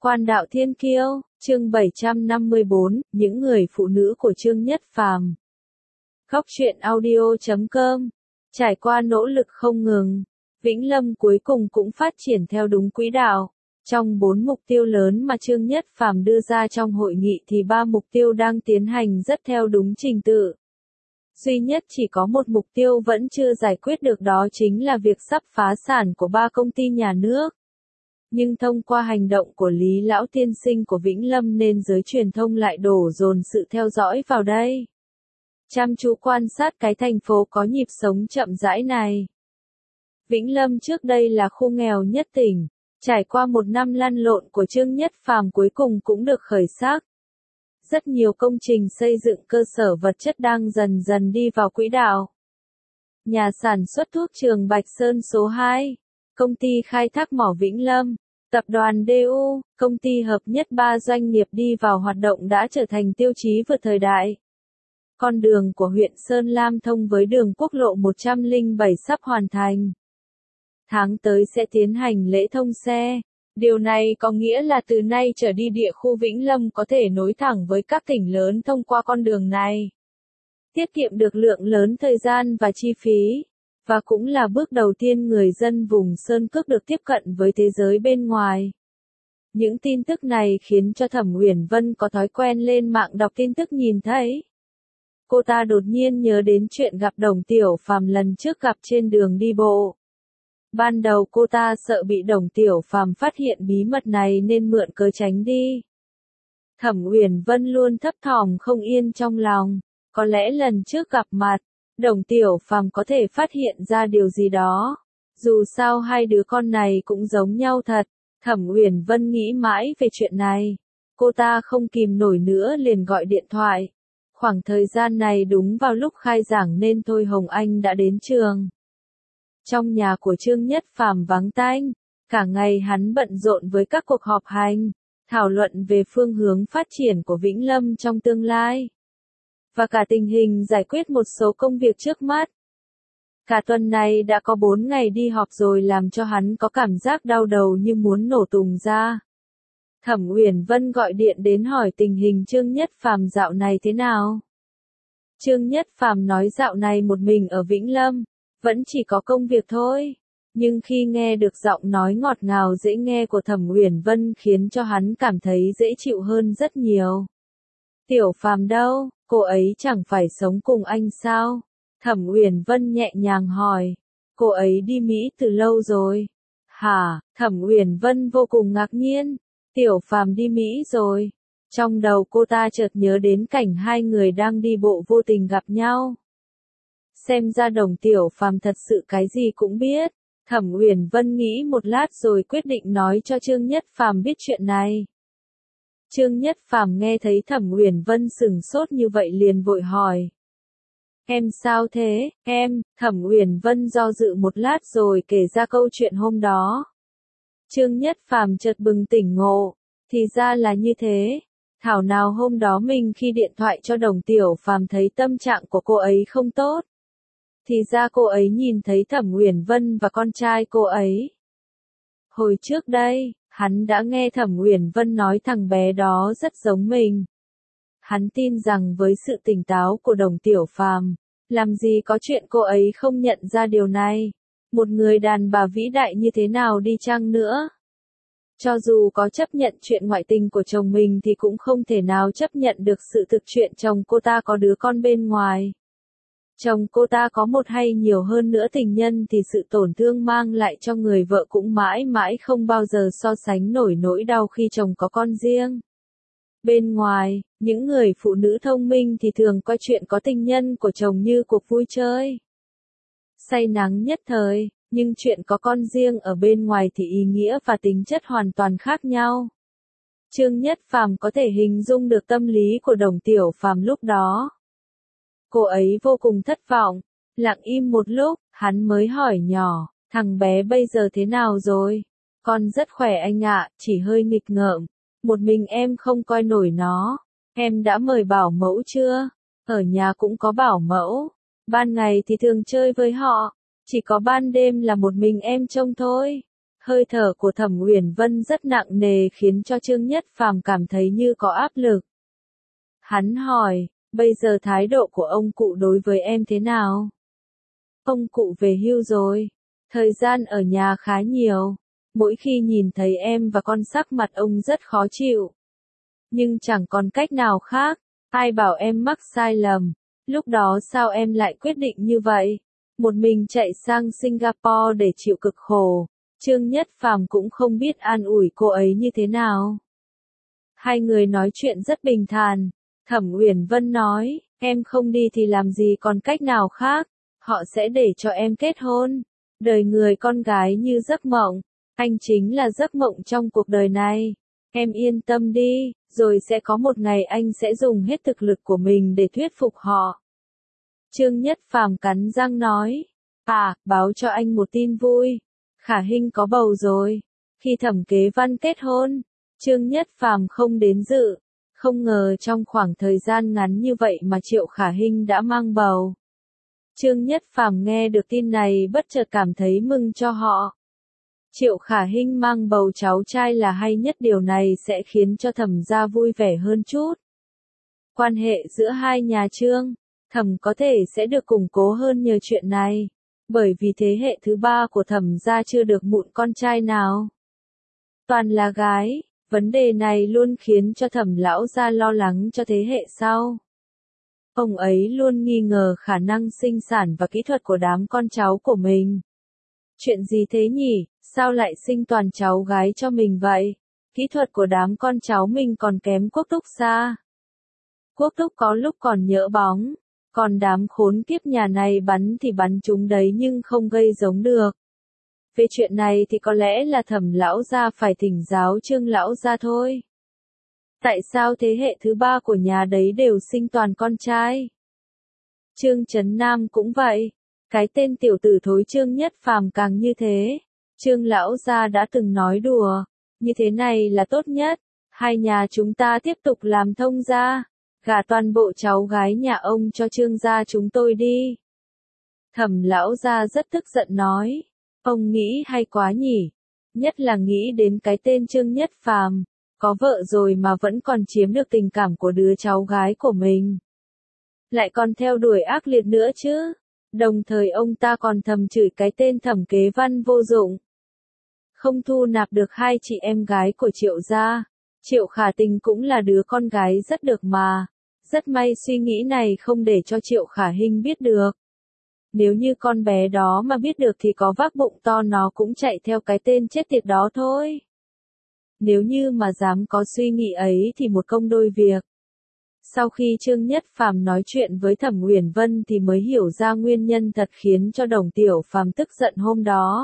Quan đạo thiên kiêu, chương 754, những người phụ nữ của Trương Nhất Phàm. Góc truyện audio.com. Trải qua nỗ lực không ngừng, Vĩnh Lâm cuối cùng cũng phát triển theo đúng quỹ đạo. Trong 4 mục tiêu lớn mà Trương Nhất Phàm đưa ra trong hội nghị thì 3 mục tiêu đang tiến hành rất theo đúng trình tự. Duy nhất chỉ có một mục tiêu vẫn chưa giải quyết được, đó chính là việc sắp phá sản của 3 công ty nhà nước. Nhưng thông qua hành động của Lý Lão Tiên Sinh của Vĩnh Lâm nên giới truyền thông lại đổ dồn sự theo dõi vào đây. Chăm chú quan sát cái thành phố có nhịp sống chậm rãi này. Vĩnh Lâm trước đây là khu nghèo nhất tỉnh, trải qua một năm lăn lộn của Trương Nhất Phàm cuối cùng cũng được khởi sắc. Rất nhiều công trình xây dựng cơ sở vật chất đang dần dần đi vào quỹ đạo. Nhà sản xuất thuốc Trường Bạch Sơn số 2, công ty khai thác mỏ Vĩnh Lâm, tập đoàn DU, công ty hợp nhất 3 doanh nghiệp đi vào hoạt động đã trở thành tiêu chí vượt thời đại. Con đường của huyện Sơn Lam thông với đường quốc lộ 107 sắp hoàn thành. Tháng tới sẽ tiến hành lễ thông xe. Điều này có nghĩa là từ nay trở đi địa khu Vĩnh Lâm có thể nối thẳng với các tỉnh lớn thông qua con đường này. Tiết kiệm được lượng lớn thời gian và chi phí. Và cũng là bước đầu tiên người dân vùng Sơn Cước được tiếp cận với thế giới bên ngoài. Những tin tức này khiến cho Thẩm Uyển Vân có thói quen lên mạng đọc tin tức nhìn thấy. Cô ta đột nhiên nhớ đến chuyện gặp Đồng Tiểu Phàm lần trước gặp trên đường đi bộ. Ban đầu cô ta sợ bị Đồng Tiểu Phàm phát hiện bí mật này nên mượn cớ tránh đi. Thẩm Uyển Vân luôn thấp thỏm không yên trong lòng, có lẽ lần trước gặp mặt, Đồng Tiểu Phàm có thể phát hiện ra điều gì đó. Dù sao hai đứa con này cũng giống nhau thật. Thẩm Uyển Vân nghĩ mãi về chuyện này. Cô ta không kìm nổi nữa liền gọi điện thoại. Khoảng thời gian này đúng vào lúc khai giảng nên Thôi Hồng Anh đã đến trường. Trong nhà của Trương Nhất Phàm vắng tanh, cả ngày hắn bận rộn với các cuộc họp hành, thảo luận về phương hướng phát triển của Vĩnh Lâm trong tương lai. Và cả tình hình giải quyết một số công việc trước mắt. Cả tuần này đã có 4 ngày đi họp rồi làm cho hắn có cảm giác đau đầu như muốn nổ tung ra. Thẩm Uyển Vân gọi điện đến hỏi tình hình Trương Nhất Phàm dạo này thế nào. Trương Nhất Phàm nói dạo này một mình ở Vĩnh Lâm, vẫn chỉ có công việc thôi. Nhưng khi nghe được giọng nói ngọt ngào dễ nghe của Thẩm Uyển Vân khiến cho hắn cảm thấy dễ chịu hơn rất nhiều. Tiểu Phàm đâu, cô ấy chẳng phải sống cùng anh sao? Thẩm Uyển Vân nhẹ nhàng hỏi. Cô ấy đi Mỹ từ lâu rồi. Hả? Thẩm Uyển Vân vô cùng ngạc nhiên. Tiểu Phàm đi Mỹ rồi. Trong đầu cô ta chợt nhớ đến cảnh hai người đang đi bộ vô tình gặp nhau. Xem ra Đồng Tiểu Phàm thật sự cái gì cũng biết. Thẩm Uyển Vân nghĩ một lát rồi quyết định nói cho Trương Nhất Phàm biết chuyện này. Trương Nhất Phàm nghe thấy Thẩm Uyển Vân sừng sốt như vậy liền vội hỏi. Em sao thế, em? Thẩm Uyển Vân do dự một lát rồi kể ra câu chuyện hôm đó. Trương Nhất Phàm chợt bừng tỉnh ngộ, thì ra là như thế. Thảo nào hôm đó mình khi điện thoại cho Đồng Tiểu Phàm thấy tâm trạng của cô ấy không tốt. Thì ra cô ấy nhìn thấy Thẩm Uyển Vân và con trai cô ấy. Hồi trước đây, hắn đã nghe Thẩm Uyển Vân nói thằng bé đó rất giống mình. Hắn tin rằng với sự tỉnh táo của Đồng Tiểu Phàm, làm gì có chuyện cô ấy không nhận ra điều này. Một người đàn bà vĩ đại như thế nào đi chăng nữa. Cho dù có chấp nhận chuyện ngoại tình của chồng mình thì cũng không thể nào chấp nhận được sự thực chuyện chồng cô ta có đứa con bên ngoài. Chồng cô ta có một hay nhiều hơn nữa tình nhân thì sự tổn thương mang lại cho người vợ cũng mãi mãi không bao giờ so sánh nổi nỗi đau khi chồng có con riêng. Bên ngoài, những người phụ nữ thông minh thì thường coi chuyện có tình nhân của chồng như cuộc vui chơi. Say nắng nhất thời, nhưng chuyện có con riêng ở bên ngoài thì ý nghĩa và tính chất hoàn toàn khác nhau. Trương Nhất Phàm có thể hình dung được tâm lý của Đồng Tiểu Phàm lúc đó. Cô ấy vô cùng thất vọng, lặng im một lúc, hắn mới hỏi nhỏ, thằng bé bây giờ thế nào rồi? Con rất khỏe anh ạ, chỉ hơi nghịch ngợm, một mình em không coi nổi nó. Em đã mời bảo mẫu chưa? Ở nhà cũng có bảo mẫu, ban ngày thì thường chơi với họ, chỉ có ban đêm là một mình em trông thôi. Hơi thở của Thẩm Uyển Vân rất nặng nề khiến cho Trương Nhất Phàm cảm thấy như có áp lực. Hắn hỏi, bây giờ thái độ của ông cụ đối với em thế nào? Ông cụ về hưu rồi, thời gian ở nhà khá nhiều, mỗi khi nhìn thấy em và con sắc mặt ông rất khó chịu. Nhưng chẳng còn cách nào khác, ai bảo em mắc sai lầm, lúc đó sao em lại quyết định như vậy? Một mình chạy sang Singapore để chịu cực khổ, Trương Nhất Phàm cũng không biết an ủi cô ấy như thế nào. Hai người nói chuyện rất bình thản, Thẩm Uyển Vân nói, em không đi thì làm gì còn cách nào khác, họ sẽ để cho em kết hôn. Đời người con gái như giấc mộng, anh chính là giấc mộng trong cuộc đời này. Em yên tâm đi, rồi sẽ có một ngày anh sẽ dùng hết thực lực của mình để thuyết phục họ. Trương Nhất Phàm cắn răng nói, báo cho anh một tin vui, Khả Hinh có bầu rồi. Khi Thẩm Kế Văn kết hôn, Trương Nhất Phàm không đến dự, không ngờ trong khoảng thời gian ngắn như vậy mà Triệu Khả Hinh đã mang bầu. Trương Nhất Phàm nghe được tin này bất chợt cảm thấy mừng cho họ. Triệu Khả Hinh mang bầu cháu trai là hay nhất, điều này sẽ khiến cho Thẩm gia vui vẻ hơn chút. Quan hệ giữa hai nhà Trương, Thẩm có thể sẽ được củng cố hơn nhờ chuyện này, bởi vì thế hệ thứ ba của Thẩm gia chưa được mụn con trai nào. Toàn là gái, vấn đề này luôn khiến cho Thẩm lão gia lo lắng cho thế hệ sau. Ông ấy luôn nghi ngờ khả năng sinh sản và kỹ thuật của đám con cháu của mình. Chuyện gì thế nhỉ, sao lại sinh toàn cháu gái cho mình vậy? Kỹ thuật của đám con cháu mình còn kém Quốc Túc xa. Quốc Túc có lúc còn nhỡ bóng, còn đám khốn kiếp nhà này bắn thì bắn chúng đấy nhưng không gây giống được. Về chuyện này thì có lẽ là Thẩm lão gia phải thỉnh giáo Trương lão gia thôi. Tại sao thế hệ thứ ba của nhà đấy đều sinh toàn con trai? Trương Chấn Nam cũng vậy. Cái tên tiểu tử thối Trương Nhất Phàm càng như thế. Trương lão gia đã từng nói đùa, như thế này là tốt nhất, hai nhà chúng ta tiếp tục làm thông gia, gả toàn bộ cháu gái nhà ông cho Trương gia chúng tôi đi. Thẩm lão gia rất tức giận nói, ông nghĩ hay quá nhỉ, nhất là nghĩ đến cái tên Trương Nhất Phàm, có vợ rồi mà vẫn còn chiếm được tình cảm của đứa cháu gái của mình. Lại còn theo đuổi ác liệt nữa chứ. Đồng thời ông ta còn thầm chửi cái tên Thẩm Kế Văn vô dụng. Không thu nạp được hai chị em gái của Triệu gia. Triệu Khả Tình cũng là đứa con gái rất được mà. Rất may suy nghĩ này không để cho Triệu Khả Hinh biết được. Nếu như con bé đó mà biết được thì có vác bụng to nó cũng chạy theo cái tên chết tiệt đó thôi. Nếu như mà dám có suy nghĩ ấy thì một công đôi việc. Sau khi Trương Nhất Phàm nói chuyện với Thẩm Uyển Vân thì mới hiểu ra nguyên nhân thật khiến cho Đồng Tiểu Phàm tức giận hôm đó.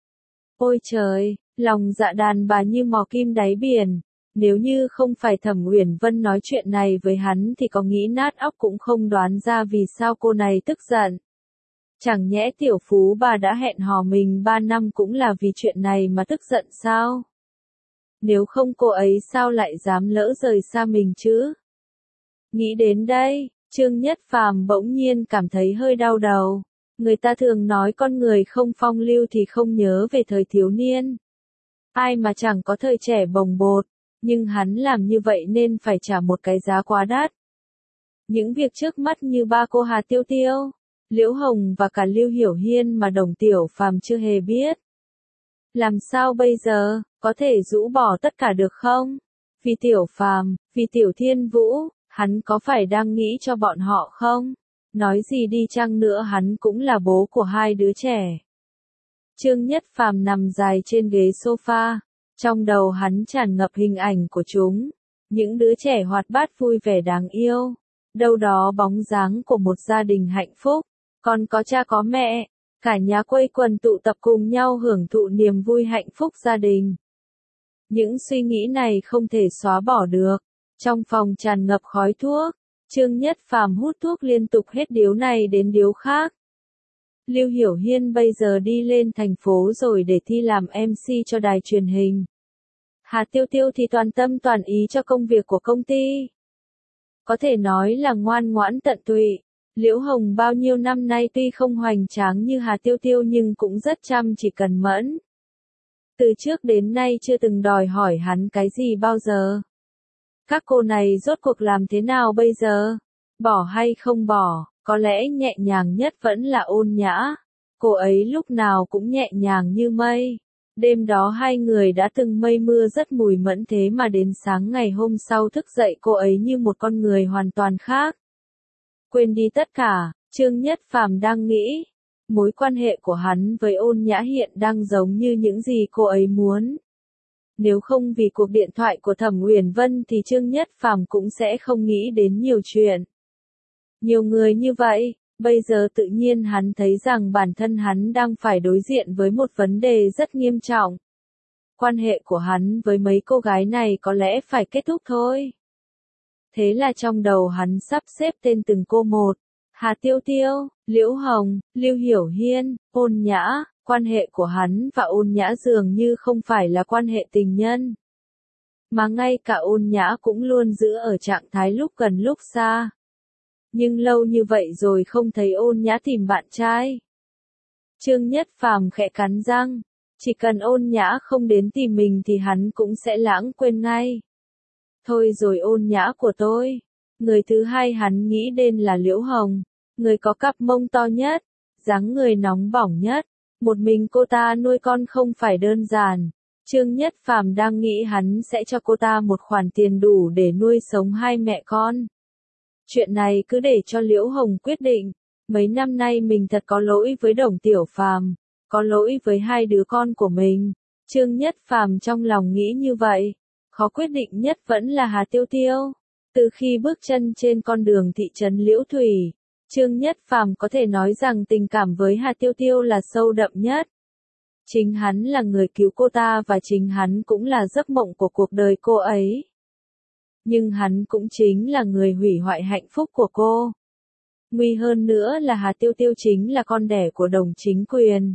Ôi trời, lòng dạ đàn bà như mò kim đáy biển, nếu như không phải Thẩm Uyển Vân nói chuyện này với hắn thì có nghĩ nát óc cũng không đoán ra vì sao cô này tức giận. Chẳng nhẽ tiểu phú bà đã hẹn hò mình 3 năm cũng là vì chuyện này mà tức giận sao? Nếu không cô ấy sao lại dám lỡ rời xa mình chứ? Nghĩ đến đây, Trương Nhất Phàm bỗng nhiên cảm thấy hơi đau đầu. Người ta thường nói con người không phong lưu thì không nhớ về thời thiếu niên. Ai mà chẳng có thời trẻ bồng bột, nhưng hắn làm như vậy nên phải trả một cái giá quá đắt. Những việc trước mắt như ba cô Hà Tiêu Tiêu, Liễu Hồng và cả Lưu Hiểu Hiên mà Đồng Tiểu Phàm chưa hề biết. Làm sao bây giờ, có thể rũ bỏ tất cả được không? Vì Tiểu Phàm, vì Tiểu Thiên Vũ, hắn có phải đang nghĩ cho bọn họ không? Nói gì đi chăng nữa hắn cũng là bố của hai đứa trẻ. Trương Nhất Phàm nằm dài trên ghế sofa, trong đầu hắn tràn ngập hình ảnh của chúng, những đứa trẻ hoạt bát vui vẻ đáng yêu, đâu đó bóng dáng của một gia đình hạnh phúc, còn có cha có mẹ, cả nhà quây quần tụ tập cùng nhau hưởng thụ niềm vui hạnh phúc gia đình. Những suy nghĩ này không thể xóa bỏ được. Trong phòng tràn ngập khói thuốc, Trương Nhất Phàm hút thuốc liên tục hết điếu này đến điếu khác. Lưu Hiểu Hiên bây giờ đi lên thành phố rồi để thi làm MC cho đài truyền hình. Hà Tiêu Tiêu thì toàn tâm toàn ý cho công việc của công ty. Có thể nói là ngoan ngoãn tận tụy. Liễu Hồng bao nhiêu năm nay tuy không hoành tráng như Hà Tiêu Tiêu nhưng cũng rất chăm chỉ cần mẫn. Từ trước đến nay chưa từng đòi hỏi hắn cái gì bao giờ. Các cô này rốt cuộc làm thế nào bây giờ? Bỏ hay không bỏ, có lẽ nhẹ nhàng nhất vẫn là Ôn Nhã. Cô ấy lúc nào cũng nhẹ nhàng như mây. Đêm đó hai người đã từng mây mưa rất mùi mẫn, thế mà đến sáng ngày hôm sau thức dậy cô ấy như một con người hoàn toàn khác. Quên đi tất cả, Trương Nhất Phàm đang nghĩ. Mối quan hệ của hắn với Ôn Nhã hiện đang giống như những gì cô ấy muốn. Nếu không vì cuộc điện thoại của Thẩm Uyển Vân thì Trương Nhất Phàm cũng sẽ không nghĩ đến nhiều chuyện. Nhiều người như vậy, bây giờ tự nhiên hắn thấy rằng bản thân hắn đang phải đối diện với một vấn đề rất nghiêm trọng. Quan hệ của hắn với mấy cô gái này có lẽ phải kết thúc thôi. Thế là trong đầu hắn sắp xếp tên từng cô một. Hà Tiêu Tiêu, Liễu Hồng, Lưu Hiểu Hiên, Ôn Nhã. Quan hệ của hắn và Ôn Nhã dường như không phải là quan hệ tình nhân. Mà ngay cả Ôn Nhã cũng luôn giữ ở trạng thái lúc gần lúc xa. Nhưng lâu như vậy rồi không thấy Ôn Nhã tìm bạn trai. Trương Nhất Phàm khẽ cắn răng. Chỉ cần Ôn Nhã không đến tìm mình thì hắn cũng sẽ lãng quên ngay. Thôi rồi Ôn Nhã của tôi. Người thứ hai hắn nghĩ đến là Liễu Hồng. Người có cặp mông to nhất, dáng người nóng bỏng nhất. Một mình cô ta nuôi con không phải đơn giản. Trương Nhất Phàm đang nghĩ hắn sẽ cho cô ta một khoản tiền đủ để nuôi sống hai mẹ con. Chuyện này cứ để cho Liễu Hồng quyết định. Mấy năm nay mình thật có lỗi với Đồng Tiểu Phàm, có lỗi với hai đứa con của mình. Trương Nhất Phàm trong lòng nghĩ như vậy. Khó quyết định nhất vẫn là Hà Tiêu Tiêu. Từ khi bước chân trên con đường thị trấn Liễu Thủy, Trương Nhất Phàm có thể nói rằng tình cảm với Hà Tiêu Tiêu là sâu đậm nhất. Chính hắn là người cứu cô ta và chính hắn cũng là giấc mộng của cuộc đời cô ấy. Nhưng hắn cũng chính là người hủy hoại hạnh phúc của cô. Nguy hơn nữa là Hà Tiêu Tiêu chính là con đẻ của Đồng Chính Quyền.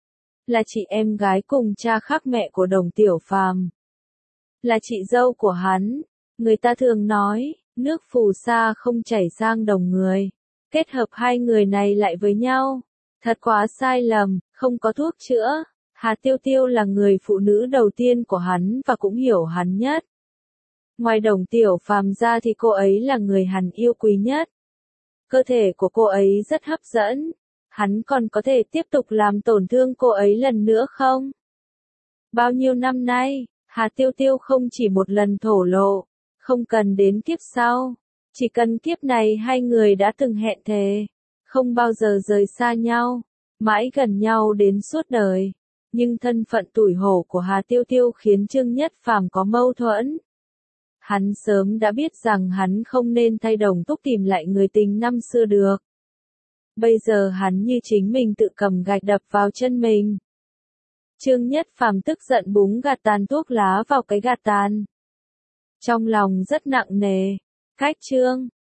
Là chị em gái cùng cha khác mẹ của Đồng Tiểu Phàm. Là chị dâu của hắn. Người ta thường nói, nước phù sa không chảy sang đồng người. Kết hợp hai người này lại với nhau. Thật quá sai lầm, không có thuốc chữa. Hà Tiêu Tiêu là người phụ nữ đầu tiên của hắn và cũng hiểu hắn nhất. Ngoài Đồng Tiểu Phàm ra thì cô ấy là người hắn yêu quý nhất. Cơ thể của cô ấy rất hấp dẫn. Hắn còn có thể tiếp tục làm tổn thương cô ấy lần nữa không? Bao nhiêu năm nay, Hà Tiêu Tiêu không chỉ một lần thổ lộ. Không cần đến kiếp sau. Chỉ cần kiếp này hai người đã từng hẹn thề. Không bao giờ rời xa nhau. Mãi gần nhau đến suốt đời. Nhưng thân phận tủi hổ của Hà Tiêu Tiêu khiến Trương Nhất Phàm có mâu thuẫn. Hắn sớm đã biết rằng hắn không nên thay Đồng Túc tìm lại người tình năm xưa được. Bây giờ hắn như chính mình tự cầm gạch đập vào chân mình. Trương Nhất Phàm tức giận búng gạt tàn thuốc lá vào cái gạt tàn. Trong lòng rất nặng nề. Cách chương